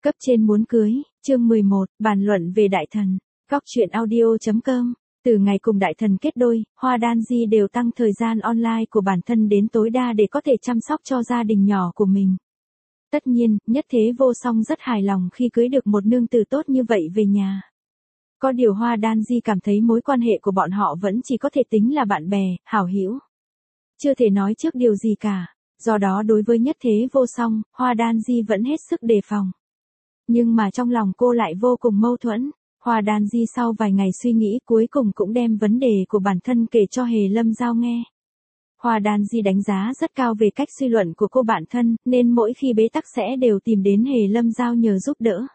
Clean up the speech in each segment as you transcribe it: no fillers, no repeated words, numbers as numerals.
Cấp trên muốn cưới, chương 11, bàn luận về đại thần. Góc truyện audio.com. Từ ngày cùng đại thần kết đôi, Hoa Đan Di đều tăng thời gian online của bản thân đến tối đa để có thể chăm sóc cho gia đình nhỏ của mình. Tất nhiên, Nhất Thế Vô Song rất hài lòng khi cưới được một nương tử tốt như vậy về nhà. Có điều Hoa Đan Di cảm thấy mối quan hệ của bọn họ vẫn chỉ có thể tính là bạn bè, hảo hữu. Chưa thể nói trước điều gì cả. Do đó đối với Nhất Thế Vô Song, Hoa Đan Di vẫn hết sức đề phòng. Nhưng mà trong lòng cô lại vô cùng mâu thuẫn. Hoa Đan Di sau vài ngày suy nghĩ cuối cùng cũng đem vấn đề của bản thân kể cho Hề Lâm Giao nghe. Hoa Đan Di đánh giá rất cao về cách suy luận của cô bạn thân, nên mỗi khi bế tắc sẽ đều tìm đến Hề Lâm Giao nhờ giúp đỡ.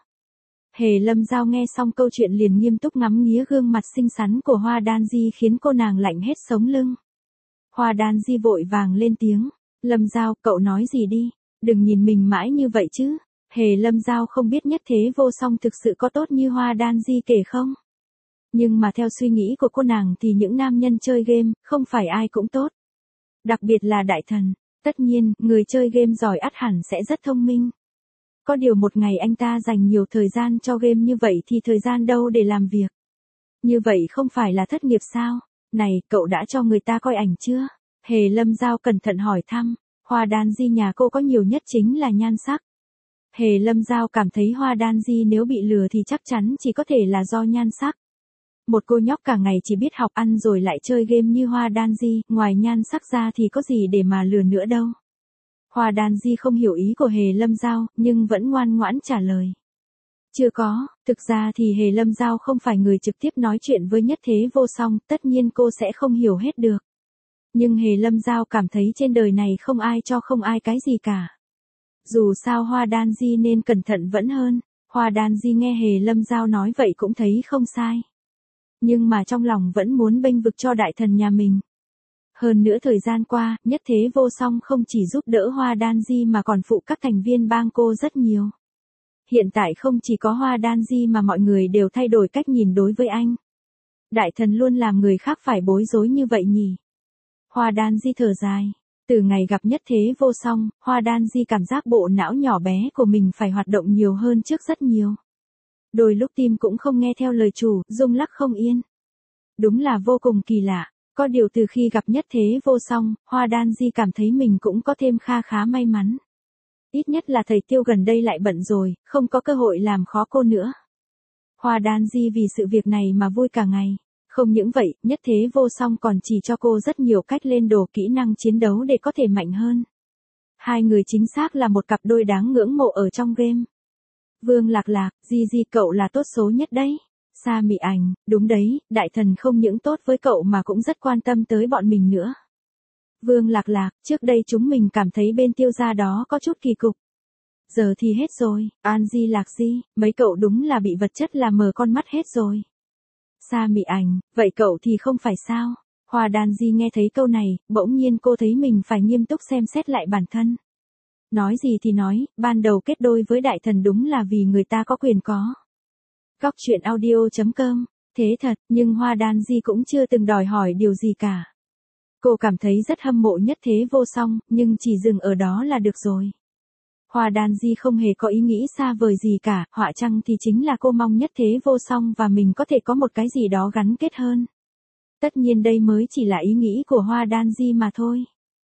Hề Lâm Giao nghe xong câu chuyện liền nghiêm túc ngắm nghía gương mặt xinh xắn của Hoa Đan Di khiến cô nàng lạnh hết sống lưng. Hoa Đan Di vội vàng lên tiếng, Lâm Giao, cậu nói gì đi, đừng nhìn mình mãi như vậy chứ. Hề Lâm Giao không biết Nhất Thế Vô Song thực sự có tốt như Hoa Đan Di kể không? Nhưng mà theo suy nghĩ của cô nàng thì những nam nhân chơi game, không phải ai cũng tốt. Đặc biệt là đại thần. Tất nhiên, người chơi game giỏi ắt hẳn sẽ rất thông minh. Có điều một ngày anh ta dành nhiều thời gian cho game như vậy thì thời gian đâu để làm việc? Như vậy không phải là thất nghiệp sao? Này, cậu đã cho người ta coi ảnh chưa? Hề Lâm Giao cẩn thận hỏi thăm. Hoa Đan Di nhà cô có nhiều nhất chính là nhan sắc. Hề Lâm Giao cảm thấy Hoa Đan Di nếu bị lừa thì chắc chắn chỉ có thể là do nhan sắc. Một cô nhóc cả ngày chỉ biết học ăn rồi lại chơi game như Hoa Đan Di, ngoài nhan sắc ra thì có gì để mà lừa nữa đâu. Hoa Đan Di không hiểu ý của Hề Lâm Giao, nhưng vẫn ngoan ngoãn trả lời. Chưa có, thực ra thì Hề Lâm Giao không phải người trực tiếp nói chuyện với Nhất Thế Vô Song, tất nhiên cô sẽ không hiểu hết được. Nhưng Hề Lâm Giao cảm thấy trên đời này không ai cho không ai cái gì cả. Dù sao Hoa Đan Di nên cẩn thận vẫn hơn. Hoa Đan Di nghe Hề Lâm Giao nói vậy cũng thấy không sai. Nhưng mà trong lòng vẫn muốn bênh vực cho đại thần nhà mình. Hơn nữa thời gian qua, Nhất Thế Vô Song không chỉ giúp đỡ Hoa Đan Di mà còn phụ các thành viên bang cô rất nhiều. Hiện tại không chỉ có Hoa Đan Di mà mọi người đều thay đổi cách nhìn đối với anh. Đại thần luôn làm người khác phải bối rối như vậy nhỉ? Hoa Đan Di thở dài. Từ ngày gặp Nhất Thế Vô Song, Hoa Đan Di cảm giác bộ não nhỏ bé của mình phải hoạt động nhiều hơn trước rất nhiều. Đôi lúc tim cũng không nghe theo lời chủ, rung lắc không yên. Đúng là vô cùng kỳ lạ. Có điều từ khi gặp Nhất Thế Vô Song, Hoa Đan Di cảm thấy mình cũng có thêm kha khá may mắn. Ít nhất là thầy Tiêu gần đây lại bận rồi, không có cơ hội làm khó cô nữa. Hoa Đan Di vì sự việc này mà vui cả ngày. Không những vậy, Nhất Thế Vô Song còn chỉ cho cô rất nhiều cách lên đồ kỹ năng chiến đấu để có thể mạnh hơn. Hai người chính xác là một cặp đôi đáng ngưỡng mộ ở trong game. Vương Lạc Lạc, Di cậu là tốt số nhất đấy. Sa Mị Ảnh, đúng đấy, đại thần không những tốt với cậu mà cũng rất quan tâm tới bọn mình nữa. Vương Lạc Lạc, trước đây chúng mình cảm thấy bên Tiêu gia đó có chút kỳ cục. Giờ thì hết rồi, An Di Lạc Di, mấy cậu đúng là bị vật chất làm mờ con mắt hết rồi. Sa Mị Ảnh, vậy cậu thì không phải sao? Hoa Đan Di nghe thấy câu này, bỗng nhiên cô thấy mình phải nghiêm túc xem xét lại bản thân. Nói gì thì nói, ban đầu kết đôi với đại thần đúng là vì người ta có quyền có. Góc truyện audio.com, thế thật, nhưng Hoa Đan Di cũng chưa từng đòi hỏi điều gì cả. Cô cảm thấy rất hâm mộ Nhất Thế Vô Song, nhưng chỉ dừng ở đó là được rồi. Hoa Đan Di không hề có ý nghĩ xa vời gì cả, họa chăng thì chính là cô mong Nhất Thế Vô Song và mình có thể có một cái gì đó gắn kết hơn. Tất nhiên đây mới chỉ là ý nghĩ của Hoa Đan Di mà thôi.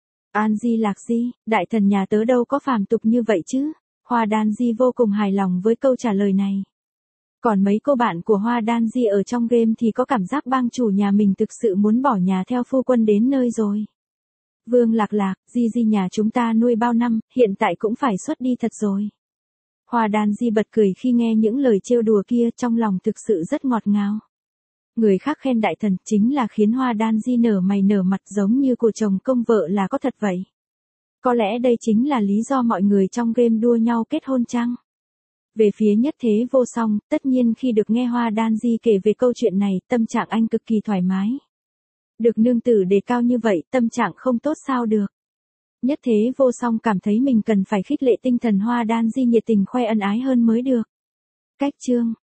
An Di Lạc Di, đại thần nhà tớ đâu có phàm tục như vậy chứ. Hoa Đan Di vô cùng hài lòng với câu trả lời này. Còn mấy cô bạn của Hoa Đan Di ở trong game thì có cảm giác bang chủ nhà mình thực sự muốn bỏ nhà theo phu quân đến nơi rồi. Vương Lạc Lạc, Di nhà chúng ta nuôi bao năm, hiện tại cũng phải xuất đi thật rồi. Hoa Đan Di bật cười khi nghe những lời trêu đùa kia, trong lòng thực sự rất ngọt ngào. Người khác khen đại thần chính là khiến Hoa Đan Di nở mày nở mặt giống như của chồng công vợ là có thật vậy. Có lẽ đây chính là lý do mọi người trong game đua nhau kết hôn chăng? Về phía Nhất Thế Vô Song, tất nhiên khi được nghe Hoa Đan Di kể về câu chuyện này, tâm trạng anh cực kỳ thoải mái. Được nương tử đề cao như vậy, tâm trạng không tốt sao được. Nhất Thế Vô Song cảm thấy mình cần phải khích lệ tinh thần Hoa Đan Di nhiệt tình khoe ân ái hơn mới được. Cách chương